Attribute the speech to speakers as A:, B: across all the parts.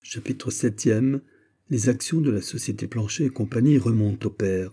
A: Chapitre 7e. Les actions de la société Planchet et compagnie remontent au père.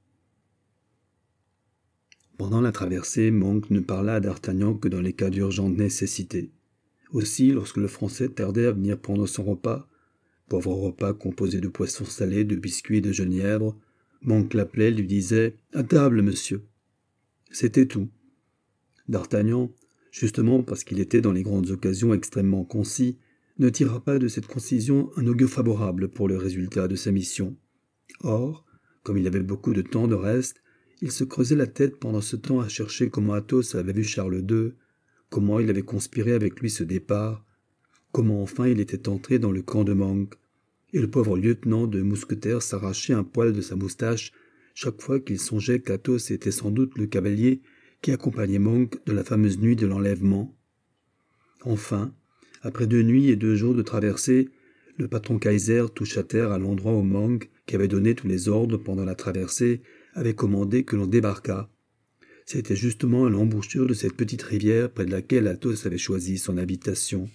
A: Pendant la traversée, Monk ne parla à d'Artagnan que dans les cas d'urgente nécessité. Aussi, lorsque le Français tardait à venir prendre son repas, pauvre repas composé de poissons salés, de biscuits et de genièvre, Monk l'appelait, lui disait « À table, monsieur !» C'était tout. D'Artagnan, justement parce qu'il était dans les grandes occasions extrêmement concis, ne tira pas de cette concision un augure favorable pour le résultat de sa mission. Or, comme il avait beaucoup de temps de reste, il se creusait la tête pendant ce temps à chercher comment Athos avait vu Charles II, comment il avait conspiré avec lui ce départ, comment enfin il était entré dans le camp de Monk, et le pauvre lieutenant de mousquetaires s'arrachait un poil de sa moustache chaque fois qu'il songeait qu'Athos était sans doute le cavalier qui accompagnait Monk de la fameuse nuit de l'enlèvement. Enfin, après 2 nuits et 2 jours de traversée, le patron Kaiser toucha terre à l'endroit où Monk, qui avait donné tous les ordres pendant la traversée, avait commandé que l'on débarquât. C'était justement à l'embouchure de cette petite rivière près de laquelle Athos avait choisi son habitation.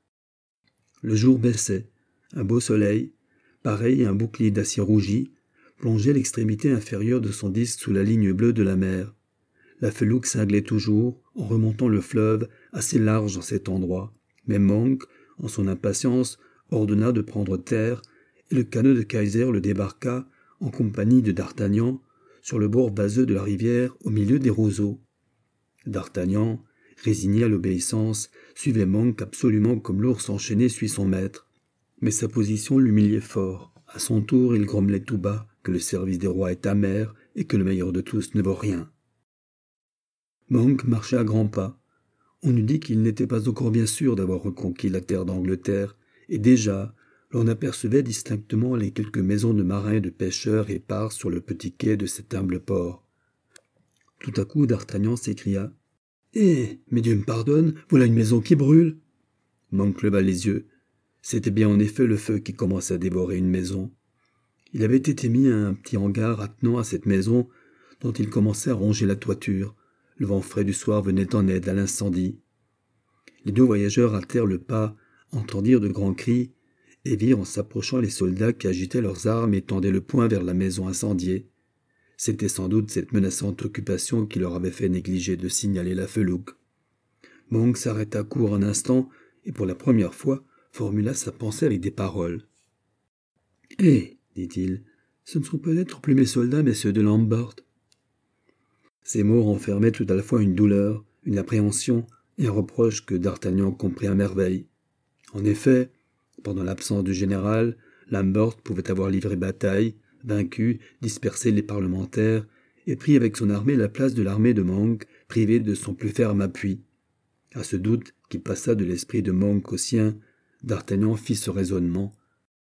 A: Le jour baissait. Un beau soleil, pareil à un bouclier d'acier rougi, plongeait l'extrémité inférieure de son disque sous la ligne bleue de la mer. La felouque cinglait toujours, en remontant le fleuve, assez large en cet endroit. Mais Monk, en son impatience, ordonna de prendre terre, et le canot de Kaiser le débarqua, en compagnie de d'Artagnan, sur le bord vaseux de la rivière, au milieu des roseaux. D'Artagnan, résigné à l'obéissance, suivait Monk absolument comme l'ours enchaîné suit son maître. Mais sa position l'humiliait fort. À son tour, il grommelait tout bas que le service des rois est amer et que le meilleur de tous ne vaut rien. Monk marchait à grands pas. On eût dit qu'il n'était pas encore bien sûr d'avoir reconquis la terre d'Angleterre, et déjà, l'on apercevait distinctement les quelques maisons de marins et de pêcheurs épars sur le petit quai de cet humble port. Tout à coup, d'Artagnan s'écria « Eh, mais Dieu me pardonne, voilà une maison qui brûle !» Monk leva les yeux. C'était bien en effet le feu qui commençait à dévorer une maison. Il avait été mis à un petit hangar attenant à cette maison, dont il commençait à ronger la toiture. Le vent frais du soir venait en aide à l'incendie. Les 2 voyageurs hâtèrent le pas, entendirent de grands cris, et virent en s'approchant les soldats qui agitaient leurs armes et tendaient le poing vers la maison incendiée. C'était sans doute cette menaçante occupation qui leur avait fait négliger de signaler la felouque. Monk s'arrêta court un instant, et pour la première fois, formula sa pensée avec des paroles. « Eh, dit-il, ce ne sont peut-être plus mes soldats, mais ceux de Lambert. » Ces mots renfermaient tout à la fois une douleur, une appréhension et un reproche que d'Artagnan comprit à merveille. En effet, pendant l'absence du général, Lambert pouvait avoir livré bataille, vaincu, dispersé les parlementaires et pris avec son armée la place de l'armée de Monk, privée de son plus ferme appui. À ce doute qui passa de l'esprit de Monk au sien, d'Artagnan fit ce raisonnement.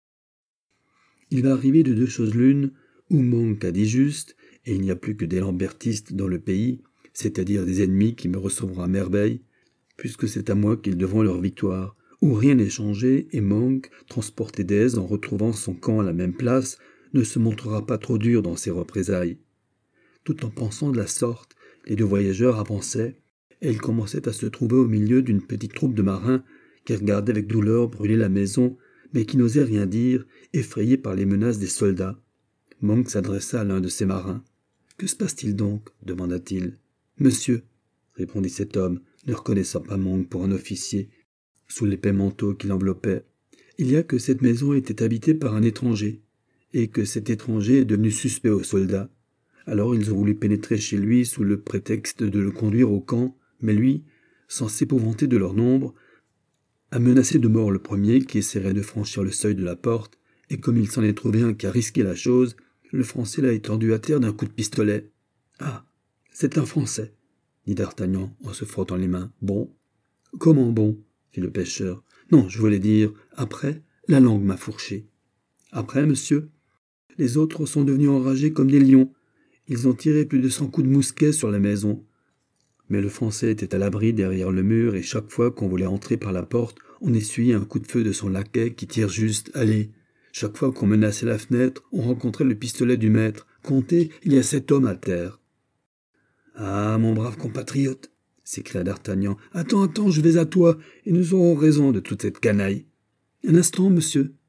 A: Il va arriver de 2 choses l'une, ou Monk a dit juste, et il n'y a plus que des lambertistes dans le pays, c'est-à-dire des ennemis qui me recevront à merveille, puisque c'est à moi qu'ils devront leur victoire, ou rien n'est changé, et Monk, transporté d'aise en retrouvant son camp à la même place, ne se montrera pas trop dur dans ses représailles. Tout en pensant de la sorte, les 2 voyageurs avançaient, et ils commençaient à se trouver au milieu d'une petite troupe de marins qui regardaient avec douleur brûler la maison, mais qui n'osaient rien dire, effrayés par les menaces des soldats. Monk s'adressa à l'un de ces marins. « Que se passe-t-il donc » demanda-t-il. « Monsieur, » répondit cet homme, ne reconnaissant pas Monk pour un officier, sous l'épais manteau qui l'enveloppait, « il y a que cette maison était habitée par un étranger, et que cet étranger est devenu suspect aux soldats. Alors ils ont voulu pénétrer chez lui sous le prétexte de le conduire au camp, mais lui, sans s'épouvanter de leur nombre, a menacé de mort le premier qui essaierait de franchir le seuil de la porte, et comme il s'en est trouvé un qui a risqué la chose, le Français l'a étendu à terre d'un coup de pistolet. « Ah, c'est un Français !» dit d'Artagnan en se frottant les mains. « Bon. »« Comment bon ?» fit le pêcheur. « Non, je voulais dire, après, la langue m'a fourché. »« Après, monsieur ?» Les autres sont devenus enragés comme des lions. Ils ont tiré plus de 100 coups de mousquet sur la maison. Mais le Français était à l'abri derrière le mur, et chaque fois qu'on voulait entrer par la porte, on essuyait un coup de feu de son laquais qui tire juste, allez. Chaque fois qu'on menaçait la fenêtre, on rencontrait le pistolet du maître. Comptez, il y a 7 hommes à terre. « Ah, mon brave compatriote !» s'écria d'Artagnan. « Attends, je vais à toi, et nous aurons raison de toute cette canaille. »« Un instant, monsieur, »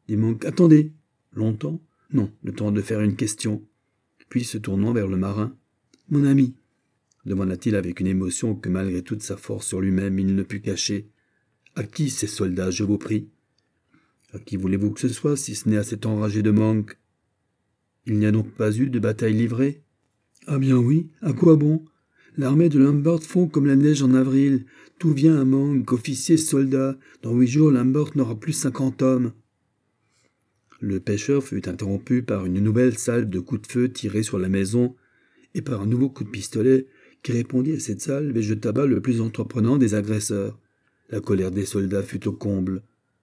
A: dit Monk. Attendez. Longtemps? Non, le temps de faire une question. Puis se tournant vers le marin. Mon ami, demanda-t-il avec une émotion que malgré toute sa force sur lui-même il ne put cacher. À qui ces soldats, je vous prie? À qui voulez-vous que ce soit, si ce n'est à cet enragé de Monk? Il n'y a donc pas eu de bataille livrée? Ah bien oui, à quoi bon? L'armée de Lambert fond comme la neige en avril. Tout vient à Monk, officiers, soldats. Dans 8 jours, Lambert n'aura plus 50 hommes. Le pêcheur fut interrompu par une nouvelle salve de coups de feu tirés sur la maison et par un nouveau coup de pistolet qui répondit à cette salve et jeta bas le plus entreprenant des agresseurs. La colère des soldats fut au comble.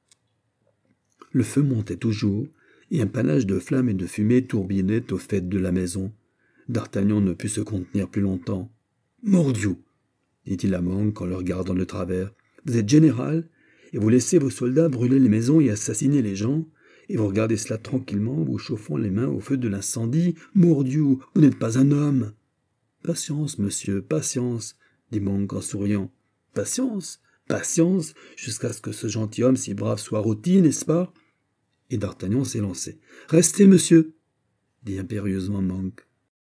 A: Le feu montait toujours, et un panache de flammes et de fumée tourbillonnait au faîte de la maison. D'Artagnan ne put se contenir plus longtemps. « Mordiou !» dit-il à Monk en le regardant de travers. « Vous êtes général, et vous laissez vos soldats brûler les maisons et assassiner les gens, et vous regardez cela tranquillement, vous chauffant les mains au feu de l'incendie. Mordiou, vous n'êtes pas un homme !»« Patience, monsieur, patience, » dit Monk en souriant. « Patience, patience, jusqu'à ce que ce gentilhomme si brave soit rôti, n'est-ce pas ?» Et d'Artagnan s'élançait. « Restez, monsieur !» dit impérieusement Monk.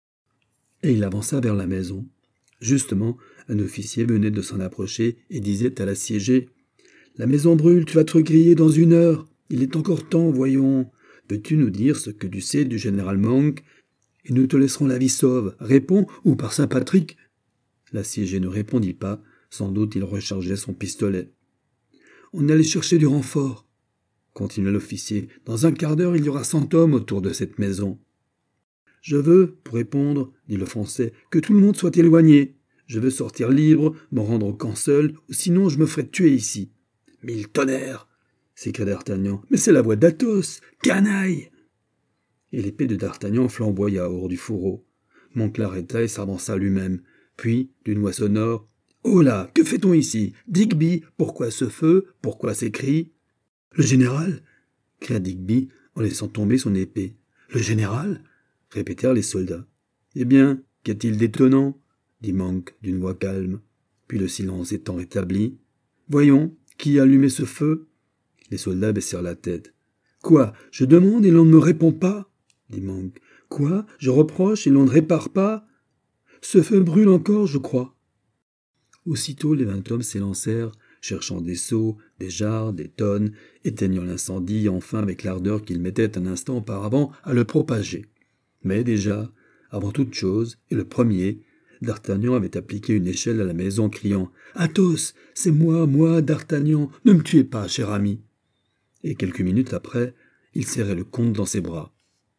A: Et il avança vers la maison. Justement, un officier venait de s'en approcher et disait à l'assiégé « La maison brûle, tu vas te griller dans 1 heure. Il est encore temps, voyons. Peux-tu nous dire ce que tu sais du général Monk et nous te laisserons la vie sauve. Réponds, ou par Saint-Patrick !» L'assiégé ne répondit pas. Sans doute il rechargeait son pistolet. « On est allé chercher du renfort, » continua l'officier. « Dans un quart d'heure, il y aura 100 hommes autour de cette maison. »« Je veux, pour répondre, dit le Français, que tout le monde soit éloigné. Je veux sortir libre, me rendre au camp seul, sinon je me ferai tuer ici. »« Mille tonnerres !» s'écria d'Artagnan. « Mais c'est la voix d'Athos, canaille !» Et l'épée de d'Artagnan flamboya hors du fourreau. Monk l'arrêta et s'avança lui-même. Puis, d'une voix sonore, « Oh là, que fait-on ici? Digby, pourquoi ce feu? Pourquoi ces cris ?»« Le général !» cria Digby en laissant tomber son épée. « Le général ?» répétèrent les soldats. « Eh bien, qu'y a-t-il d'étonnant ?» dit Monk d'une voix calme. Puis le silence étant rétabli, « Voyons, qui a allumé ce feu ?» Les soldats baissèrent la tête. « Quoi, je demande et l'on ne me répond pas ?» dit Monk. « Quoi, je reproche et l'on ne répare pas ? Ce feu brûle encore, je crois. » Aussitôt les 20 hommes s'élancèrent, cherchant des seaux, des jarres, des tonnes, éteignant l'incendie, enfin avec l'ardeur qu'ils mettaient un instant auparavant à le propager. Mais déjà, avant toute chose, et le premier, d'Artagnan avait appliqué une échelle à la maison, criant « Athos, c'est moi, d'Artagnan, ne me tuez pas, cher ami !» Et quelques minutes après, il serrait le comte dans ses bras.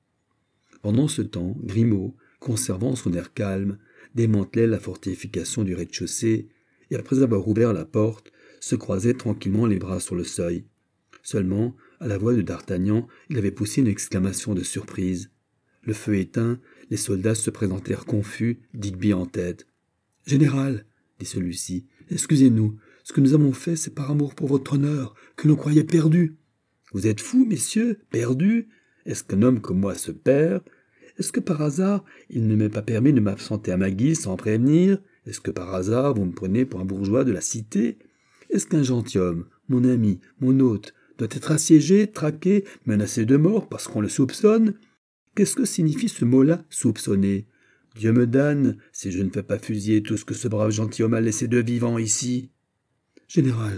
A: Pendant ce temps, Grimaud, conservant son air calme, démantelait la fortification du rez-de-chaussée, et après avoir ouvert la porte, se croisait tranquillement les bras sur le seuil. Seulement, à la voix de d'Artagnan, il avait poussé une exclamation de surprise. Le feu éteint, les soldats se présentèrent confus, Digby en tête. « Général, » dit celui-ci, « excusez-nous, ce que nous avons fait, c'est par amour pour votre honneur, que l'on croyait perdu. »« Vous êtes fous, messieurs, perdu ? Est-ce qu'un homme comme moi se perd ? Est-ce que par hasard, il ne m'est pas permis de m'absenter à ma guise sans prévenir ? Est-ce que par hasard, vous me prenez pour un bourgeois de la cité ? Est-ce qu'un gentilhomme, mon ami, mon hôte, doit être assiégé, traqué, menacé de mort parce qu'on le soupçonne ? Qu'est-ce que signifie ce mot-là, soupçonner ? Dieu me damne si je ne fais pas fusiller tout ce que ce brave gentilhomme a laissé de vivant ici. »« Général, »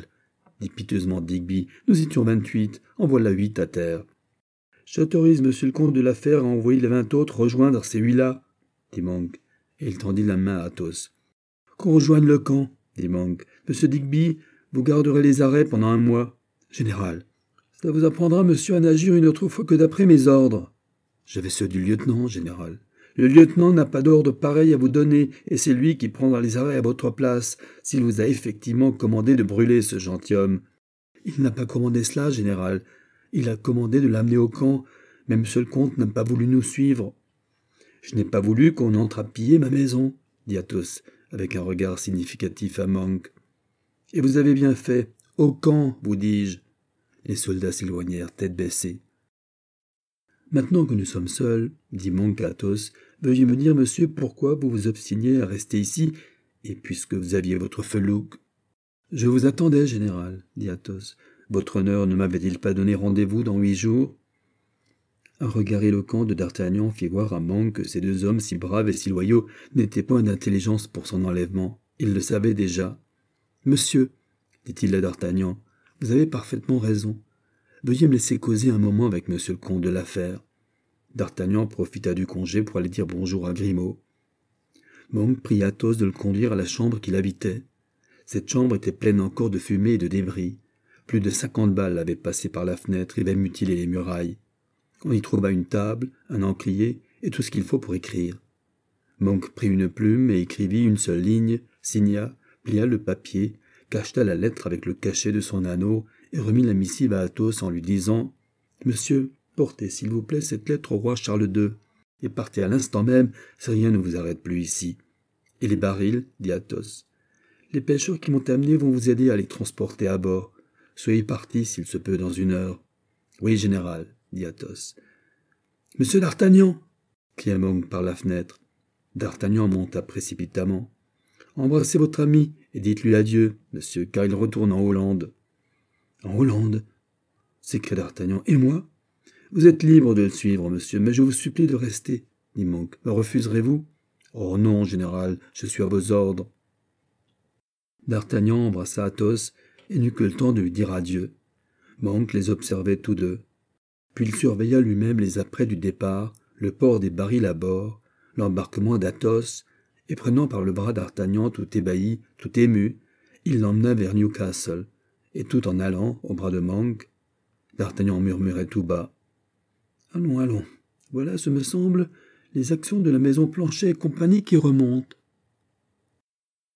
A: dit piteusement Digby, « nous étions 28, en voilà 8 à terre. »« J'autorise monsieur le comte de la Fère à envoyer les 20 autres rejoindre ces 8-là, » dit Monk, et il tendit la main à Athos. « Qu'on rejoigne le camp, » dit Monk. « Monsieur Digby, vous garderez les arrêts pendant 1 mois. »« Général, cela vous apprendra, monsieur, à n'agir une autre fois que d'après mes ordres. »« J'avais ceux du lieutenant, général. »« Le lieutenant n'a pas d'ordre pareil à vous donner, et c'est lui qui prendra les arrêts à votre place, s'il vous a effectivement commandé de brûler ce gentilhomme. »« Il n'a pas commandé cela, général. Il a commandé de l'amener au camp, mais monsieur le comte n'a pas voulu nous suivre. »« Je n'ai pas voulu qu'on entre à piller ma maison, » dit Athos, avec un regard significatif à Monk. « Et vous avez bien fait. Au camp, vous dis-je. » Les soldats s'éloignèrent, tête baissée. « Maintenant que nous sommes seuls, » dit Monk à Athos, « veuillez me dire, monsieur, pourquoi vous vous obstinez à rester ici, et puisque vous aviez votre felouque. »« Je vous attendais, général, » dit Athos. Votre honneur ne m'avait-il pas donné rendez-vous dans 8 jours ?» Un regard éloquent de d'Artagnan fit voir à Monk que ces deux hommes si braves et si loyaux n'étaient point d'intelligence pour son enlèvement. Il le savait déjà. « Monsieur, dit-il à d'Artagnan, vous avez parfaitement raison. Veuillez me laisser causer un moment avec monsieur le comte de la Fère. » D'Artagnan profita du congé pour aller dire bonjour à Grimaud. Monk prit Athos de le conduire à la chambre qu'il habitait. Cette chambre était pleine encore de fumée et de débris. Plus de 50 balles avaient passé par la fenêtre et avaient mutilé les murailles. On y trouva une table, un encrier et tout ce qu'il faut pour écrire. Monk prit une plume et écrivit une seule ligne, signa, plia le papier, cacheta la lettre avec le cachet de son anneau et remit la missive à Athos en lui disant « Monsieur, portez s'il vous plaît cette lettre au roi Charles II, et partez à l'instant même si rien ne vous arrête plus ici. » « Et les barils » dit Athos. « Les pêcheurs qui m'ont amené vont vous aider à les transporter à bord. Soyez partis s'il se peut dans 1 heure. »« Oui, général, » dit Athos. « Monsieur d'Artagnan » cria Monk par la fenêtre. D'Artagnan monta précipitamment. « Embrassez votre ami et dites-lui adieu, monsieur, car il retourne en Hollande. »« En Hollande » s'écria d'Artagnan. « Et moi ?»« Vous êtes libre de le suivre, monsieur, mais je vous supplie de rester, » dit Monk. « Refuserez-vous ?»« Oh non, général, je suis à vos ordres. » D'Artagnan embrassa Athos et n'eut que le temps de lui dire adieu. Monk les observait tous deux. Puis il surveilla lui-même les apprêts du départ, le port des barils à bord, l'embarquement d'Athos, et prenant par le bras d'Artagnan tout ébahi, tout ému, il l'emmena vers Newcastle, et tout en allant, au bras de Monk, d'Artagnan murmurait tout bas. « Allons, allons, voilà, ce me semble, les actions de la maison Planchet et compagnie qui remontent.